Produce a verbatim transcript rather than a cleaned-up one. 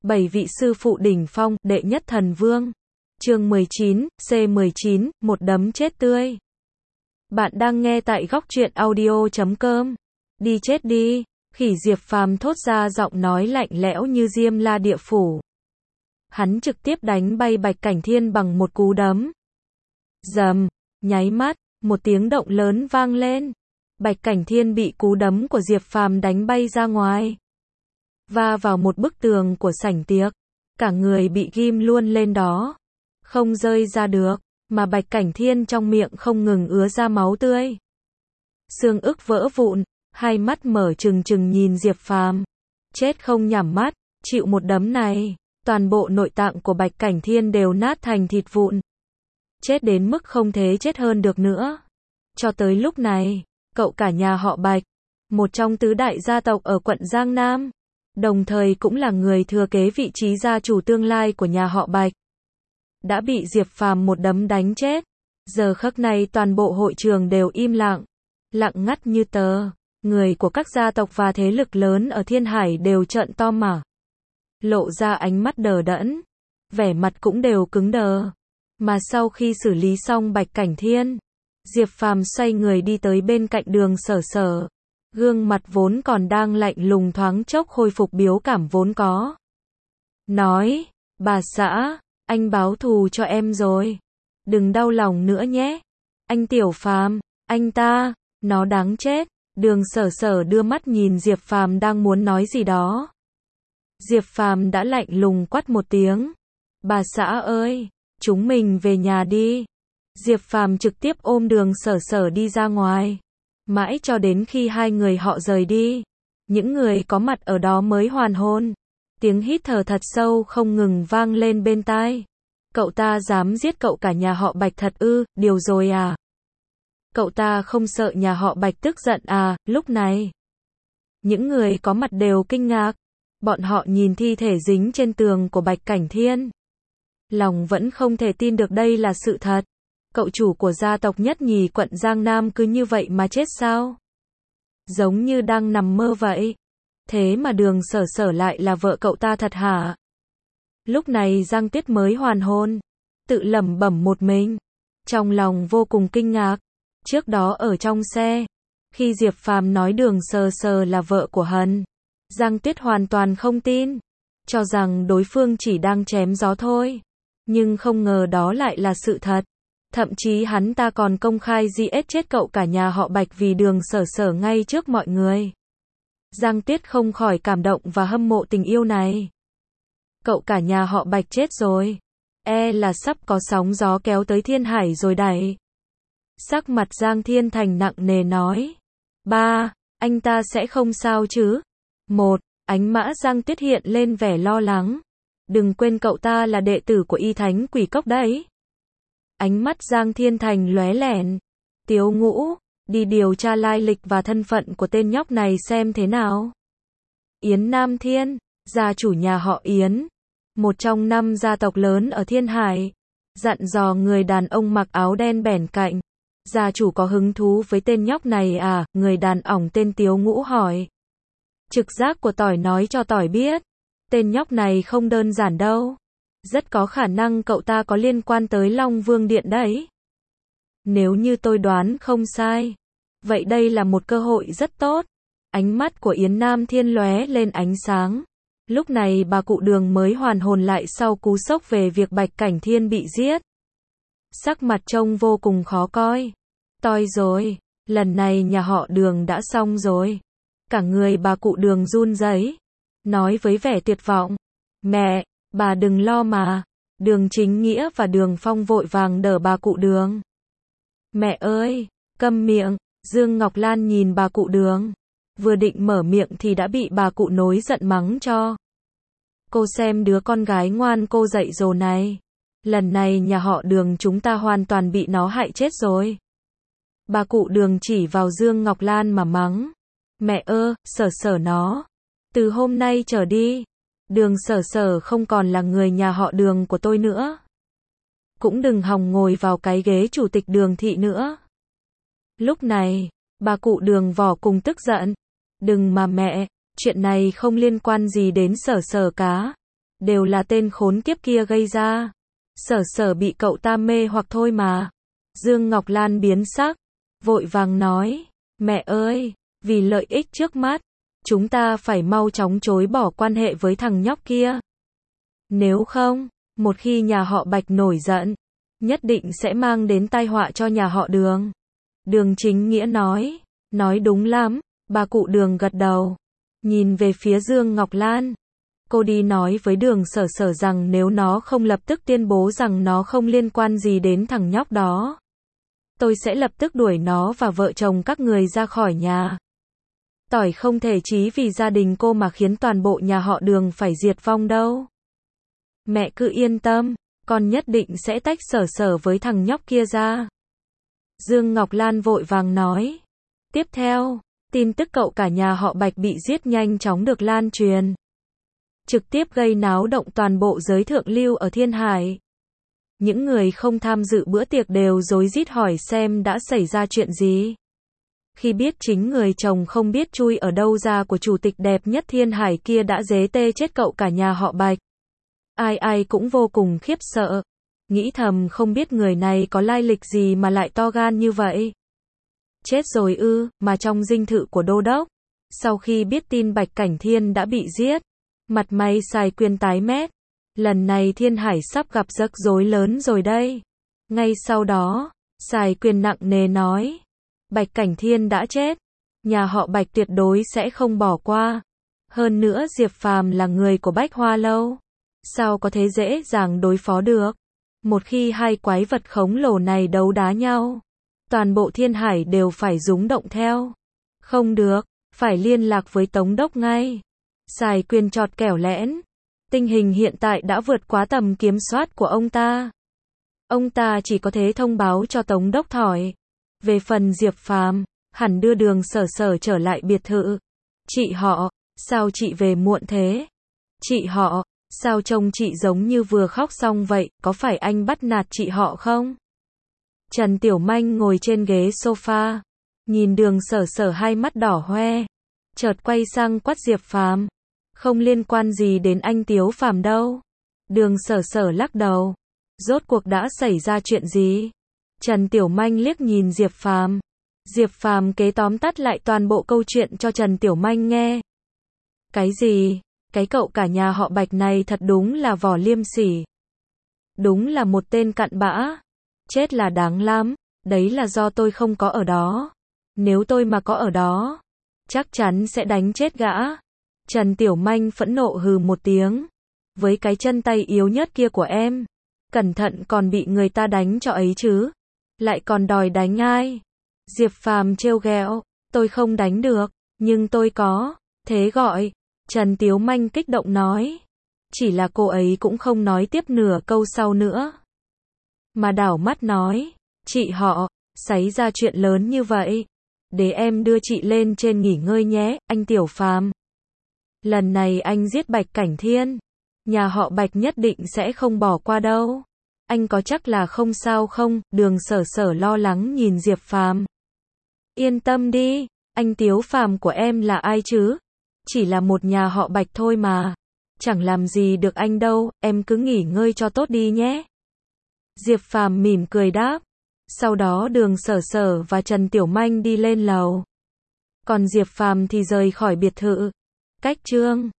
Bảy vị sư phụ đỉnh phong, đệ nhất thần vương. Chương mười chín, C mười chín, một đấm chết tươi. Bạn đang nghe tại góc truyện audio chấm com. Đi chết đi, Khỉ Diệp Phàm thốt ra giọng nói lạnh lẽo như diêm la địa phủ. Hắn trực tiếp đánh bay Bạch Cảnh Thiên bằng một cú đấm. Rầm, nháy mắt, một tiếng động lớn vang lên. Bạch Cảnh Thiên bị cú đấm của Diệp Phàm đánh bay ra ngoài, va vào một bức tường của sảnh tiệc. Cả người bị ghim luôn lên đó, không rơi ra được, mà Bạch Cảnh Thiên trong miệng không ngừng ứa ra máu tươi. Xương ức vỡ vụn, hai mắt mở trừng trừng nhìn Diệp Phàm. Chết không nhắm mắt, chịu một đấm này, toàn bộ nội tạng của Bạch Cảnh Thiên đều nát thành thịt vụn. Chết đến mức không thể chết hơn được nữa. Cho tới lúc này, cậu cả nhà họ Bạch, một trong tứ đại gia tộc ở quận Giang Nam, đồng thời cũng là người thừa kế vị trí gia chủ tương lai của nhà họ Bạch, đã bị Diệp Phàm một đấm đánh chết. Giờ khắc này toàn bộ hội trường đều im lặng, lặng ngắt như tờ. Người của các gia tộc và thế lực lớn ở Thiên Hải đều trợn to mở, lộ ra ánh mắt đờ đẫn, vẻ mặt cũng đều cứng đờ. Mà sau khi xử lý xong Bạch Cảnh Thiên, Diệp Phàm xoay người đi tới bên cạnh Đường Sở Sở. Gương mặt vốn còn đang lạnh lùng thoáng chốc khôi phục biểu cảm vốn có. Nói, bà xã, anh báo thù cho em rồi. Đừng đau lòng nữa nhé. Anh Tiểu Phàm, anh ta, nó đáng chết. Đường Sở Sở đưa mắt nhìn Diệp Phàm đang muốn nói gì đó. Diệp Phàm đã lạnh lùng quát một tiếng. Bà xã ơi, chúng mình về nhà đi. Diệp Phàm trực tiếp ôm Đường Sở Sở đi ra ngoài. Mãi cho đến khi hai người họ rời đi, những người có mặt ở đó mới hoàn hồn. Tiếng hít thở thật sâu không ngừng vang lên bên tai. Cậu ta dám giết cậu cả nhà họ Bạch thật ư, điều rồi à? Cậu ta không sợ nhà họ Bạch tức giận à? Lúc này, những người có mặt đều kinh ngạc. Bọn họ nhìn thi thể dính trên tường của Bạch Cảnh Thiên, lòng vẫn không thể tin được đây là sự thật. Cậu chủ của gia tộc nhất nhì quận Giang Nam cứ như vậy mà chết sao? Giống như đang nằm mơ vậy. Thế mà Đường Sở Sở lại là vợ cậu ta thật hả? Lúc này Giang Tuyết mới hoàn hồn, tự lẩm bẩm một mình, trong lòng vô cùng kinh ngạc. Trước đó ở trong xe, khi Diệp Phàm nói Đường Sở Sở là vợ của hắn, Giang Tuyết hoàn toàn không tin, cho rằng đối phương chỉ đang chém gió thôi. Nhưng không ngờ đó lại là sự thật. Thậm chí hắn ta còn công khai giết chết cậu cả nhà họ Bạch vì Đường Sở Sở ngay trước mọi người. Giang Tuyết không khỏi cảm động và hâm mộ tình yêu này. Cậu cả nhà họ Bạch chết rồi, e là sắp có sóng gió kéo tới Thiên Hải rồi đấy. Sắc mặt Giang Thiên Thành nặng nề nói. Ba, anh ta sẽ không sao chứ? Một, ánh mã Giang Tuyết hiện lên vẻ lo lắng. Đừng quên cậu ta là đệ tử của Y Thánh Quỷ Cốc đấy. Ánh mắt Giang Thiên Thành lóe lẻn. Tiếu Ngũ, đi điều tra lai lịch và thân phận của tên nhóc này xem thế nào. Yến Nam Thiên, gia chủ nhà họ Yến, một trong năm gia tộc lớn ở Thiên Hải, dặn dò người đàn ông mặc áo đen bẻn cạnh. Gia chủ có hứng thú với tên nhóc này à? Người đàn ỏng tên Tiếu Ngũ hỏi. Trực giác của tỏi nói cho tỏi biết, tên nhóc này không đơn giản đâu. Rất có khả năng cậu ta có liên quan tới Long Vương Điện đấy. Nếu như tôi đoán không sai, vậy đây là một cơ hội rất tốt. Ánh mắt của Yến Nam Thiên lóe lên ánh sáng. Lúc này bà cụ Đường mới hoàn hồn lại sau cú sốc về việc Bạch Cảnh Thiên bị giết. Sắc mặt trông vô cùng khó coi. Toi rồi, lần này nhà họ Đường đã xong rồi. Cả người bà cụ Đường run rẩy, nói với vẻ tuyệt vọng. Mẹ, bà đừng lo mà. Đường Chính Nghĩa và Đường Phong vội vàng đỡ bà cụ Đường. Mẹ ơi, câm miệng. Dương Ngọc Lan nhìn bà cụ Đường, vừa định mở miệng thì đã bị bà cụ nổi giận mắng cho. Cô xem đứa con gái ngoan cô dạy dỗ này, lần này nhà họ Đường chúng ta hoàn toàn bị nó hại chết rồi. Bà cụ Đường chỉ vào Dương Ngọc Lan mà mắng. Mẹ ơ, Sở Sở nó, từ hôm nay trở đi, Đường Sở Sở không còn là người nhà họ Đường của tôi nữa. Cũng đừng hòng ngồi vào cái ghế chủ tịch Đường thị nữa. Lúc này, bà cụ Đường vò cùng tức giận. Đừng mà mẹ, chuyện này không liên quan gì đến Sở Sở cả. đều là tên khốn kiếp kia gây ra. Sở Sở bị cậu ta mê hoặc thôi mà. Dương Ngọc Lan biến sắc, vội vàng nói, mẹ ơi, vì lợi ích trước mắt, chúng ta phải mau chóng chối bỏ quan hệ với thằng nhóc kia. Nếu không, một khi nhà họ Bạch nổi giận, nhất định sẽ mang đến tai họa cho nhà họ Đường. Đường Chính Nghĩa nói, nói đúng lắm, bà cụ Đường gật đầu, nhìn về phía Dương Ngọc Lan. Cô đi nói với Đường Sở Sở rằng nếu nó không lập tức tuyên bố rằng nó không liên quan gì đến thằng nhóc đó, tôi sẽ lập tức đuổi nó và vợ chồng các người ra khỏi nhà. Tỏi không thể chí vì gia đình cô mà khiến toàn bộ nhà họ Đường phải diệt vong đâu. Mẹ cứ yên tâm, con nhất định sẽ tách Sở Sở với thằng nhóc kia ra. Dương Ngọc Lan vội vàng nói. Tiếp theo, tin tức cậu cả nhà họ Bạch bị giết nhanh chóng được lan truyền, trực tiếp gây náo động toàn bộ giới thượng lưu ở Thiên Hải. Những người không tham dự bữa tiệc đều rối rít hỏi xem đã xảy ra chuyện gì. Khi biết chính người chồng không biết chui ở đâu ra của chủ tịch đẹp nhất Thiên Hải kia đã dế tê chết cậu cả nhà họ Bạch, ai ai cũng vô cùng khiếp sợ, nghĩ thầm không biết người này có lai lịch gì mà lại to gan như vậy. Chết rồi ư? Mà trong dinh thự của đô đốc, sau khi biết tin Bạch Cảnh Thiên đã bị giết, mặt mày Sài Quyên tái mét. Lần này Thiên Hải sắp gặp rắc rối lớn rồi đây. Ngay sau đó, Sài Quyên nặng nề nói, Bạch Cảnh Thiên đã chết, nhà họ Bạch tuyệt đối sẽ không bỏ qua. Hơn nữa Diệp Phàm là người của Bách Hoa Lâu, sao có thể dễ dàng đối phó được. Một khi hai quái vật khổng lồ này đấu đá nhau, toàn bộ Thiên Hải đều phải rúng động theo. Không được, phải liên lạc với Tống Đốc ngay. Sài Quyên chọt kẻo lẽn. Tình hình hiện tại đã vượt quá tầm kiểm soát của ông ta. Ông ta chỉ có thể thông báo cho Tống Đốc Thỏi. Về phần Diệp Phàm, hẳn đưa Đường Sở Sở trở lại biệt thự. Chị họ, sao chị về muộn thế? Chị họ, sao trông chị giống như vừa khóc xong vậy, có phải anh bắt nạt chị họ không? Trần Tiểu Manh ngồi trên ghế sofa, nhìn Đường Sở Sở hai mắt đỏ hoe, chợt quay sang quát Diệp Phàm, không liên quan gì đến anh Tiếu Phàm đâu. Đường Sở Sở lắc đầu, rốt cuộc đã xảy ra chuyện gì? Trần Tiểu Manh liếc nhìn Diệp Phàm. Diệp Phàm kế tóm tắt lại toàn bộ câu chuyện cho Trần Tiểu Manh nghe. Cái gì? Cái cậu cả nhà họ Bạch này thật đúng là vỏ liêm sỉ. Đúng là một tên cặn bã. Chết là đáng lắm, đấy là do tôi không có ở đó. Nếu tôi mà có ở đó, chắc chắn sẽ đánh chết gã. Trần Tiểu Manh phẫn nộ hừ một tiếng. Với cái chân tay yếu nhất kia của em, cẩn thận còn bị người ta đánh cho ấy chứ. Lại còn đòi đánh ai? Diệp Phàm trêu ghẹo, tôi không đánh được, nhưng tôi có. Thế gọi. Trần Tiểu Manh kích động nói. Chỉ là cô ấy cũng không nói tiếp nửa câu sau nữa, mà đảo mắt nói, chị họ, xảy ra chuyện lớn như vậy, để em đưa chị lên trên nghỉ ngơi nhé, anh Tiểu Phàm. Lần này anh giết Bạch Cảnh Thiên, nhà họ Bạch nhất định sẽ không bỏ qua đâu. Anh có chắc là không sao không? Đường Sở Sở lo lắng nhìn Diệp Phàm. Yên tâm đi, anh Tiếu Phàm của em là ai chứ? Chỉ là một nhà họ Bạch thôi mà, chẳng làm gì được anh đâu, em cứ nghỉ ngơi cho tốt đi nhé. Diệp Phàm mỉm cười đáp. Sau đó Đường Sở Sở và Trần Tiểu Manh đi lên lầu, còn Diệp Phàm thì rời khỏi biệt thự. Cách chương